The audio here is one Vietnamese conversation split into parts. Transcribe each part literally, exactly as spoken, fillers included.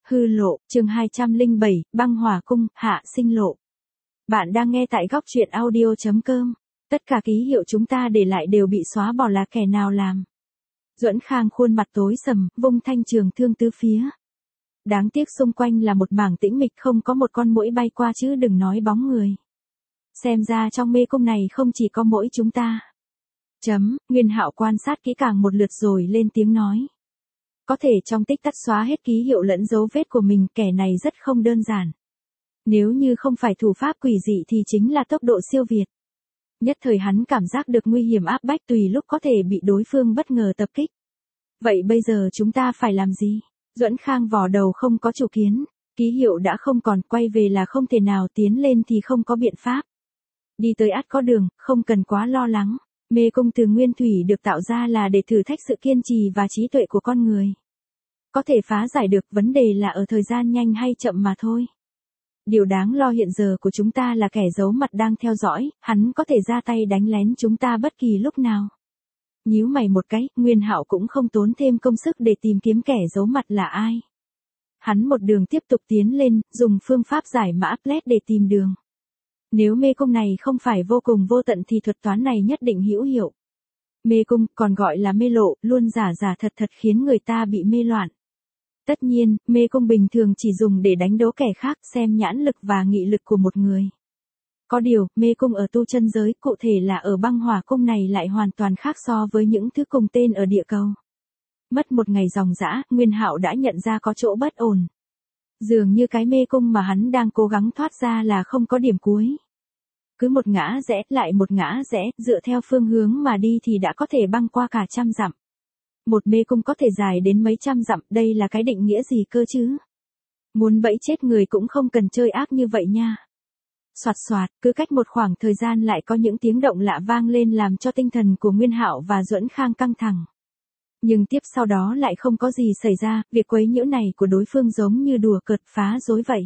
Hư lộ, chương hai trăm lẻ bảy, băng hỏa cung, hạ sinh lộ. Bạn đang nghe tại góc truyện audio chấm com. Tất cả ký hiệu chúng ta để lại đều bị xóa bỏ, là kẻ nào làm? Duẫn Khang khuôn mặt tối sầm, vung thanh trường thương tứ phía. Đáng tiếc xung quanh là một mảng tĩnh mịch, không có một con muỗi bay qua chứ đừng nói bóng người. Xem ra trong mê cung này không chỉ có mỗi chúng ta. Chấm, Nguyên Hạo quan sát kỹ càng một lượt rồi lên tiếng nói. Có thể trong tích tắc xóa hết ký hiệu lẫn dấu vết của mình, kẻ này rất không đơn giản. Nếu như không phải thủ pháp quỷ dị thì chính là tốc độ siêu việt. Nhất thời hắn cảm giác được nguy hiểm áp bách, tùy lúc có thể bị đối phương bất ngờ tập kích. Vậy bây giờ chúng ta phải làm gì? Duẫn Khang vò đầu không có chủ kiến, ký hiệu đã không còn, quay về là không thể nào, tiến lên thì không có biện pháp. Đi tới ắt có đường, không cần quá lo lắng. Mê cung từ nguyên thủy được tạo ra là để thử thách sự kiên trì và trí tuệ của con người. Có thể phá giải được, vấn đề là ở thời gian nhanh hay chậm mà thôi. Điều đáng lo hiện giờ của chúng ta là kẻ giấu mặt đang theo dõi, hắn có thể ra tay đánh lén chúng ta bất kỳ lúc nào. Nhíu mày một cái, Nguyên Hạo cũng không tốn thêm công sức để tìm kiếm kẻ giấu mặt là ai. Hắn một đường tiếp tục tiến lên, dùng phương pháp giải mã Plet để tìm đường. Nếu mê cung này không phải vô cùng vô tận thì thuật toán này nhất định hữu hiệu. Mê cung, còn gọi là mê lộ, luôn giả giả thật thật khiến người ta bị mê loạn. Tất nhiên, mê cung bình thường chỉ dùng để đánh đố kẻ khác, xem nhãn lực và nghị lực của một người. Có điều, mê cung ở tu chân giới, cụ thể là ở băng hỏa cung này lại hoàn toàn khác so với những thứ cùng tên ở địa cầu. Mất một ngày dòng dã, Nguyên Hạo đã nhận ra có chỗ bất ổn. Dường như cái mê cung mà hắn đang cố gắng thoát ra là không có điểm cuối. Cứ một ngã rẽ, lại một ngã rẽ, dựa theo phương hướng mà đi thì đã có thể băng qua cả trăm dặm. Một mê cung có thể dài đến mấy trăm dặm, đây là cái định nghĩa gì cơ chứ? Muốn bẫy chết người cũng không cần chơi ác như vậy nha. Soạt soạt, cứ cách một khoảng thời gian lại có những tiếng động lạ vang lên làm cho tinh thần của Nguyên Hạo và Duẫn Khang căng thẳng. Nhưng tiếp sau đó lại không có gì xảy ra, việc quấy nhiễu này của đối phương giống như đùa cợt phá rối vậy.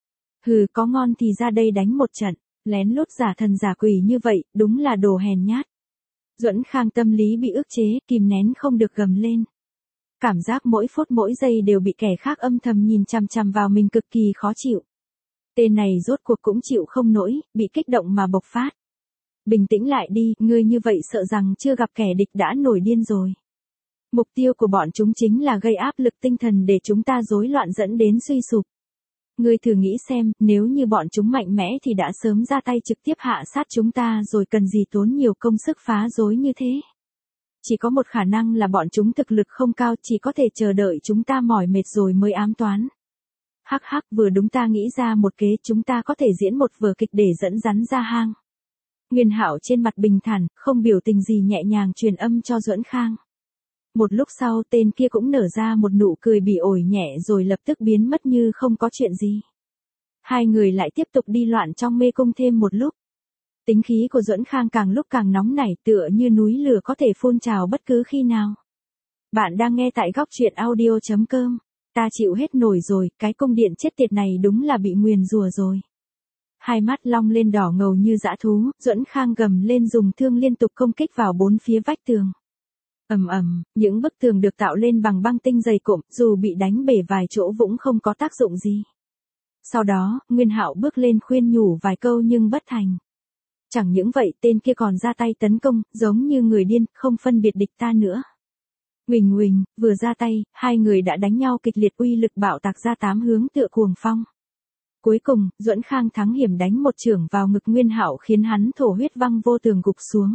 Hừ, có ngon thì ra đây đánh một trận. Lén lút giả thần giả quỷ như vậy, đúng là đồ hèn nhát. Duẫn Khang tâm lý bị ức chế, kìm nén không được gầm lên. Cảm giác mỗi phút mỗi giây đều bị kẻ khác âm thầm nhìn chằm chằm vào mình cực kỳ khó chịu. Tên này rốt cuộc cũng chịu không nổi, bị kích động mà bộc phát. Bình tĩnh lại đi, ngươi như vậy sợ rằng chưa gặp kẻ địch đã nổi điên rồi. Mục tiêu của bọn chúng chính là gây áp lực tinh thần để chúng ta rối loạn dẫn đến suy sụp. Ngươi thử nghĩ xem, nếu như bọn chúng mạnh mẽ thì đã sớm ra tay trực tiếp hạ sát chúng ta rồi, cần gì tốn nhiều công sức phá rối như thế. Chỉ có một khả năng là bọn chúng thực lực không cao, chỉ có thể chờ đợi chúng ta mỏi mệt rồi mới ám toán. Hắc hắc, vừa đúng ta nghĩ ra một kế, chúng ta có thể diễn một vở kịch để dẫn rắn ra hang. Nguyên Hạo trên mặt bình thản, không biểu tình gì, nhẹ nhàng truyền âm cho Duẫn Khang. Một lúc sau tên kia cũng nở ra một nụ cười bỉ ổi nhẹ rồi lập tức biến mất như không có chuyện gì. Hai người lại tiếp tục đi loạn trong mê cung thêm một lúc. Tính khí của Duẫn Khang càng lúc càng nóng nảy, tựa như núi lửa có thể phun trào bất cứ khi nào. Bạn đang nghe tại góc truyện audio chấm com. Ta chịu hết nổi rồi, cái cung điện chết tiệt này đúng là bị nguyền rủa rồi. Hai mắt long lên đỏ ngầu như dã thú, Duẫn Khang gầm lên dùng thương liên tục công kích vào bốn phía vách tường. Ầm ầm, những bức tường được tạo lên bằng băng tinh dày cộm, dù bị đánh bể vài chỗ cũng không có tác dụng gì. Sau đó, Nguyên Hạo bước lên khuyên nhủ vài câu nhưng bất thành. Chẳng những vậy, tên kia còn ra tay tấn công, giống như người điên, không phân biệt địch ta nữa. Huỳnh huỳnh, vừa ra tay, hai người đã đánh nhau kịch liệt, uy lực bạo tạc ra tám hướng tựa cuồng phong. Cuối cùng, Duẫn Khang thắng hiểm đánh một chưởng vào ngực Nguyên Hạo khiến hắn thổ huyết văng vô tường gục xuống.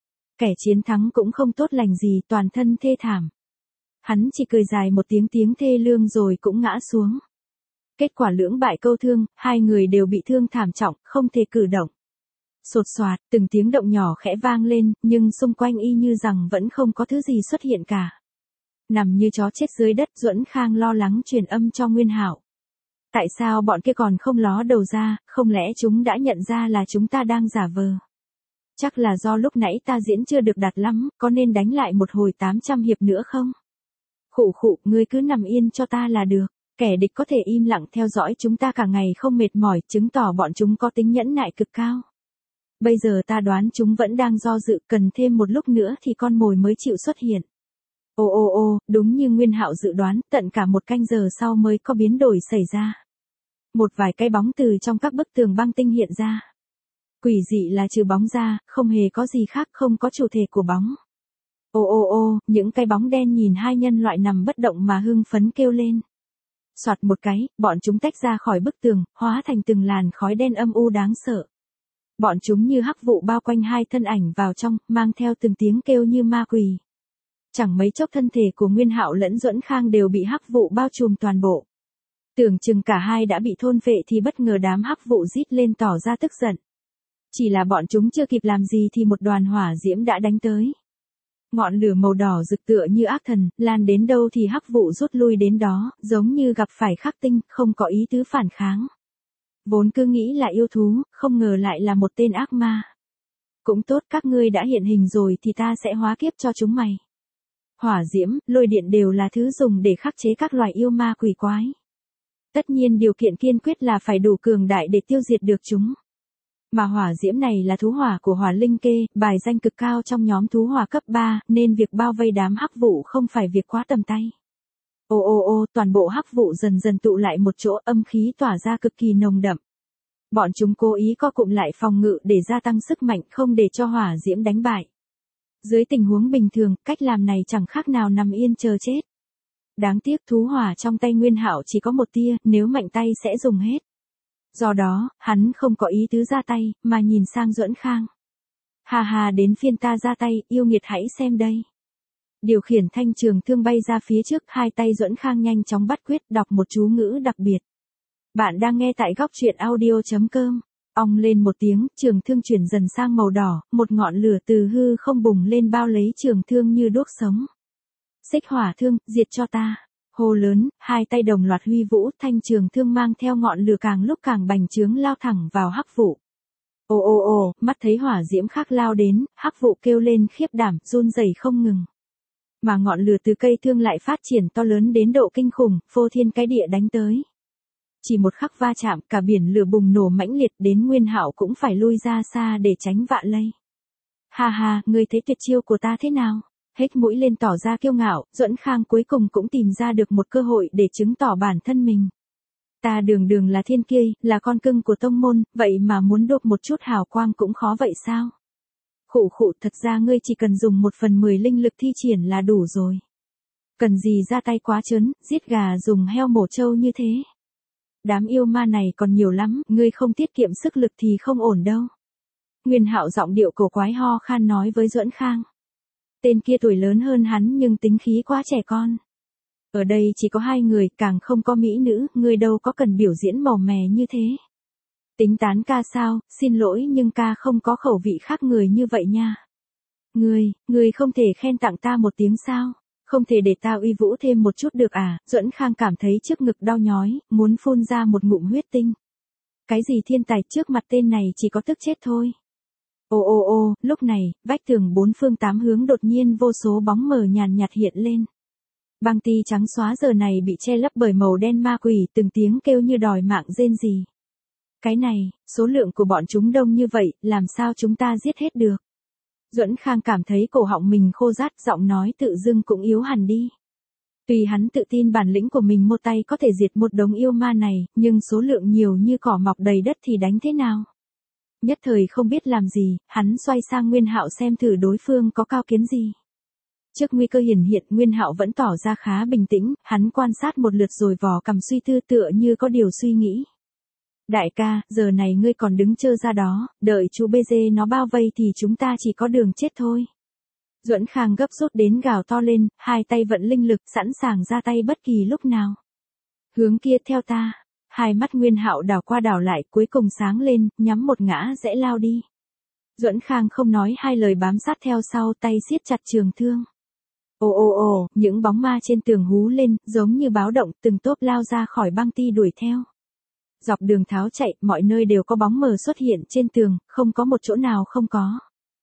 Kẻ chiến thắng cũng không tốt lành gì, toàn thân thê thảm. Hắn chỉ cười dài một tiếng tiếng thê lương rồi cũng ngã xuống. Kết quả lưỡng bại câu thương, hai người đều bị thương thảm trọng, không thể cử động. Sột soạt, từng tiếng động nhỏ khẽ vang lên, nhưng xung quanh y như rằng vẫn không có thứ gì xuất hiện cả. Nằm như chó chết dưới đất, Duẫn Khang lo lắng truyền âm cho Nguyên Hạo. Tại sao bọn kia còn không ló đầu ra, không lẽ chúng đã nhận ra là chúng ta đang giả vờ? Chắc là do lúc nãy ta diễn chưa được đạt lắm, có nên đánh lại một hồi tám trăm hiệp nữa không? Khụ khụ, ngươi cứ nằm yên cho ta là được. Kẻ địch có thể im lặng theo dõi chúng ta cả ngày không mệt mỏi, chứng tỏ bọn chúng có tính nhẫn nại cực cao. Bây giờ ta đoán chúng vẫn đang do dự, cần thêm một lúc nữa thì con mồi mới chịu xuất hiện. Ô ô ô, đúng như Nguyên Hạo dự đoán, tận cả một canh giờ sau mới có biến đổi xảy ra. Một vài cái bóng từ trong các bức tường băng tinh hiện ra. Quỷ dị là trừ bóng ra, không hề có gì khác, không có chủ thể của bóng. Ô ô ô, những cái bóng đen nhìn hai nhân loại nằm bất động mà hưng phấn kêu lên. Soạt một cái, bọn chúng tách ra khỏi bức tường, hóa thành từng làn khói đen âm u đáng sợ. Bọn chúng như hắc vụ bao quanh hai thân ảnh vào trong, mang theo từng tiếng kêu như ma quỷ. Chẳng mấy chốc thân thể của Nguyên Hạo lẫn Duẫn Khang đều bị hắc vụ bao trùm toàn bộ. Tưởng chừng cả hai đã bị thôn phệ thì bất ngờ đám hắc vụ rít lên tỏ ra tức giận. Chỉ là bọn chúng chưa kịp làm gì thì một đoàn hỏa diễm đã đánh tới. Ngọn lửa màu đỏ rực tựa như ác thần, lan đến đâu thì hắc vụ rút lui đến đó, giống như gặp phải khắc tinh, không có ý tứ phản kháng. Vốn cứ nghĩ là yêu thú, không ngờ lại là một tên ác ma. Cũng tốt, các ngươi đã hiện hình rồi thì ta sẽ hóa kiếp cho chúng mày. Hỏa diễm, lôi điện đều là thứ dùng để khắc chế các loài yêu ma quỷ quái. Tất nhiên điều kiện kiên quyết là phải đủ cường đại để tiêu diệt được chúng. Mà hỏa diễm này là thú hỏa của hỏa linh kê, bài danh cực cao trong nhóm thú hỏa cấp ba, nên việc bao vây đám hắc vụ không phải việc quá tầm tay. Ô ô ô, toàn bộ hắc vụ dần dần tụ lại một chỗ, âm khí tỏa ra cực kỳ nồng đậm. Bọn chúng cố ý co cụm lại phòng ngự để gia tăng sức mạnh, không để cho hỏa diễm đánh bại. Dưới tình huống bình thường, cách làm này chẳng khác nào nằm yên chờ chết. Đáng tiếc thú hỏa trong tay Nguyên Hạo chỉ có một tia, nếu mạnh tay sẽ dùng hết. Do đó, hắn không có ý tứ ra tay, mà nhìn sang Duẫn Khang. Hà hà, đến phiên ta ra tay, yêu nghiệt hãy xem đây. Điều khiển thanh trường thương bay ra phía trước, hai tay Duẫn Khang nhanh chóng bắt quyết, đọc một chú ngữ đặc biệt. Bạn đang nghe tại góc truyện audio chấm com. Ong lên một tiếng, trường thương chuyển dần sang màu đỏ, một ngọn lửa từ hư không bùng lên bao lấy trường thương như đuốc sống. Xích hỏa thương, diệt cho ta. Hô lớn, hai tay đồng loạt huy vũ, thanh trường thương mang theo ngọn lửa càng lúc càng bành trướng lao thẳng vào hắc vụ. Ồ ồ ồ, mắt thấy hỏa diễm khác lao đến, hắc vụ kêu lên khiếp đảm, run rẩy không ngừng. Mà ngọn lửa từ cây thương lại phát triển to lớn đến độ kinh khủng, phô thiên cái địa đánh tới. Chỉ một khắc va chạm, cả biển lửa bùng nổ mãnh liệt, đến Nguyên Hạo cũng phải lui ra xa để tránh vạ lây. Ha ha, ngươi thấy tuyệt chiêu của ta thế nào? Hết mũi lên tỏ ra kiêu ngạo, Duẫn Khang cuối cùng cũng tìm ra được một cơ hội để chứng tỏ bản thân mình. Ta đường đường là thiên kiê, là con cưng của tông môn, vậy mà muốn đốt một chút hào quang cũng khó vậy sao? Khụ khụ, thật ra ngươi chỉ cần dùng một phần mười linh lực thi triển là đủ rồi. Cần gì ra tay quá trớn, giết gà dùng heo mổ trâu như thế. Đám yêu ma này còn nhiều lắm, ngươi không tiết kiệm sức lực thì không ổn đâu. Nguyên Hạo giọng điệu cổ quái ho khan nói với Duẫn Khang. Tên kia tuổi lớn hơn hắn nhưng tính khí quá trẻ con. Ở đây chỉ có hai người, càng không có mỹ nữ, ngươi đâu có cần biểu diễn màu mè như thế. Tính tán ca sao, xin lỗi nhưng ca không có khẩu vị khác người như vậy nha. Ngươi, ngươi không thể khen tặng ta một tiếng sao? Không thể để ta uy vũ thêm một chút được à? Duẫn Khang cảm thấy trước ngực đau nhói, muốn phun ra một ngụm huyết tinh. Cái gì thiên tài, trước mặt tên này chỉ có tức chết thôi. Ô ô ô, lúc này, vách tường bốn phương tám hướng đột nhiên vô số bóng mờ nhàn nhạt hiện lên. Băng ti trắng xóa giờ này bị che lấp bởi màu đen ma quỷ, từng tiếng kêu như đòi mạng rên rỉ. Cái này, số lượng của bọn chúng đông như vậy, làm sao chúng ta giết hết được? Duẫn Khang cảm thấy cổ họng mình khô rát, giọng nói tự dưng cũng yếu hẳn đi. Tuy hắn tự tin bản lĩnh của mình một tay có thể diệt một đống yêu ma này, nhưng số lượng nhiều như cỏ mọc đầy đất thì đánh thế nào? Nhất thời không biết làm gì, hắn xoay sang Nguyên Hạo xem thử đối phương có cao kiến gì. Trước nguy cơ hiển hiện, Nguyên Hạo vẫn tỏ ra khá bình tĩnh, hắn quan sát một lượt rồi vò cằm suy tư tựa như có điều suy nghĩ. Đại ca, giờ này ngươi còn đứng chơ ra đó, đợi chú bê dê nó bao vây thì chúng ta chỉ có đường chết thôi. Duẫn Khang gấp rút đến gào to lên, hai tay vận linh lực sẵn sàng ra tay bất kỳ lúc nào. Hướng kia theo ta. Hai mắt Nguyên Hạo đảo qua đảo lại, cuối cùng sáng lên, nhắm một ngã rẽ lao đi. Duẫn Khang không nói hai lời bám sát theo sau, tay siết chặt trường thương. Ồ ồ ồ, những bóng ma trên tường hú lên, giống như báo động, từng tốp lao ra khỏi băng ti đuổi theo. Dọc đường tháo chạy, mọi nơi đều có bóng mờ xuất hiện trên tường, không có một chỗ nào không có.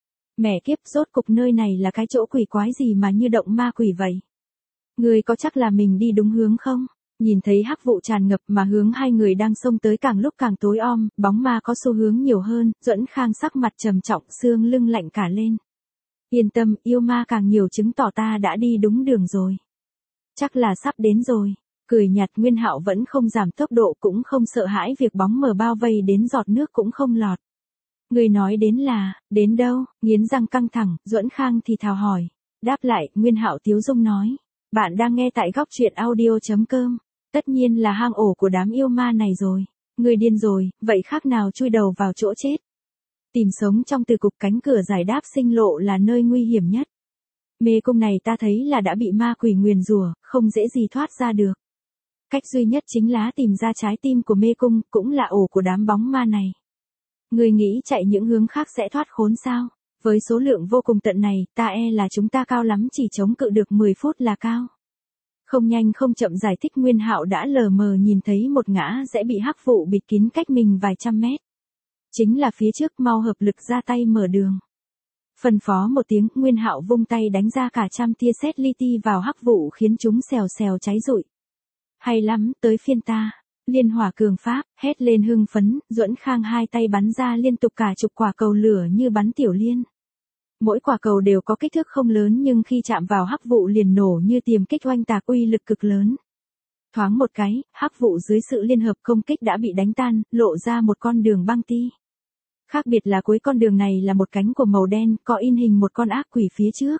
Mẹ kiếp, rốt cục nơi này là cái chỗ quỷ quái gì mà như động ma quỷ vậy? Ngươi có chắc là mình đi đúng hướng không? Nhìn thấy hắc vụ tràn ngập mà hướng hai người đang xông tới càng lúc càng tối om, bóng ma có xu hướng nhiều hơn, Duẫn Khang sắc mặt trầm trọng, xương lưng lạnh cả lên. Yên tâm, yêu ma càng nhiều chứng tỏ ta đã đi đúng đường rồi. Chắc là sắp đến rồi. Cười nhạt, Nguyên Hạo vẫn không giảm tốc độ, cũng không sợ hãi việc bóng mờ bao vây đến giọt nước cũng không lọt. Người nói đến là, đến đâu? Nghiến răng căng thẳng, Duẫn Khang thì thào hỏi. Đáp lại, Nguyên Hạo tiếu dung nói. Bạn đang nghe tại góc truyện audio.com. Tất nhiên là hang ổ của đám yêu ma này rồi. Người điên rồi, vậy khác nào chui đầu vào chỗ chết. Tìm sống trong từ cục cánh cửa giải đáp sinh lộ là nơi nguy hiểm nhất. Mê cung này ta thấy là đã bị ma quỷ nguyền rủa, không dễ gì thoát ra được. Cách duy nhất chính là tìm ra trái tim của mê cung, cũng là ổ của đám bóng ma này. Người nghĩ chạy những hướng khác sẽ thoát khốn sao? Với số lượng vô cùng tận này, ta e là chúng ta cao lắm chỉ chống cự được mười phút là cao. Không nhanh không chậm giải thích, Nguyên Hạo đã lờ mờ nhìn thấy một ngã rẽ bị hắc vụ bịt kín cách mình vài trăm mét. Chính là phía trước, mau hợp lực ra tay mở đường. Phân phó một tiếng, Nguyên Hạo vung tay đánh ra cả trăm tia sét li ti vào hắc vụ khiến chúng xèo xèo cháy rụi. Hay lắm, tới phiên ta. Liên hỏa cường pháp, hét lên hưng phấn, Duẫn Khang hai tay bắn ra liên tục cả chục quả cầu lửa như bắn tiểu liên. Mỗi quả cầu đều có kích thước không lớn nhưng khi chạm vào hắc vụ liền nổ như tiềm kích oanh tạc, uy lực cực lớn. Thoáng một cái, hắc vụ dưới sự liên hợp công kích đã bị đánh tan, lộ ra một con đường băng ti. Khác biệt là cuối con đường này là một cánh của màu đen, có in hình một con ác quỷ phía trước.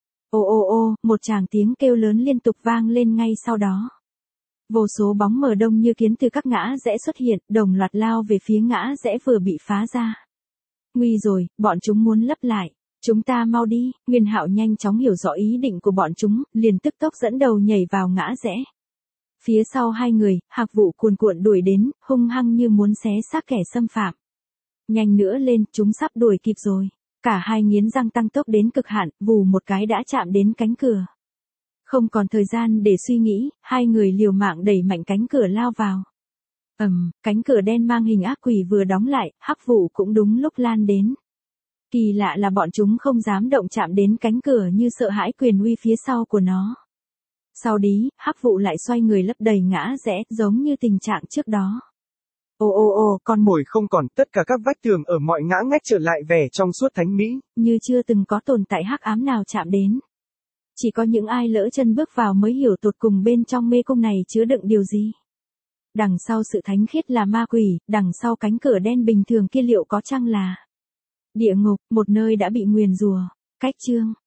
Ô ô ô, một tràng tiếng kêu lớn liên tục vang lên ngay sau đó. Vô số bóng mờ đông như kiến từ các ngã rẽ xuất hiện, đồng loạt lao về phía ngã rẽ vừa bị phá ra. Nguy rồi, bọn chúng muốn lấp lại. Chúng ta mau đi. Nguyên Hạo nhanh chóng hiểu rõ ý định của bọn chúng, liền tức tốc dẫn đầu nhảy vào ngã rẽ. Phía sau hai người, hắc vụ cuồn cuộn đuổi đến, hung hăng như muốn xé xác kẻ xâm phạm. Nhanh nữa lên, chúng sắp đuổi kịp rồi. Cả hai nghiến răng tăng tốc đến cực hạn, vù một cái đã chạm đến cánh cửa. Không còn thời gian để suy nghĩ, hai người liều mạng đẩy mạnh cánh cửa lao vào. Ầm, um, cánh cửa đen mang hình ác quỷ vừa đóng lại, hắc vụ cũng đúng lúc lan đến. Kỳ lạ là bọn chúng không dám động chạm đến cánh cửa như sợ hãi quyền uy phía sau của nó. Sau đó, hắc vụ lại xoay người lấp đầy ngã rẽ, giống như tình trạng trước đó. Ô ô ô, con mồi không còn, tất cả các vách tường ở mọi ngã ngách trở lại vẻ trong suốt thánh mỹ. Như chưa từng có tồn tại hắc ám nào chạm đến. Chỉ có những ai lỡ chân bước vào mới hiểu tột cùng bên trong mê cung này chứa đựng điều gì. Đằng sau sự thánh khiết là ma quỷ, đằng sau cánh cửa đen bình thường kia liệu có chăng là địa ngục, một nơi đã bị nguyền rủa. Cách chương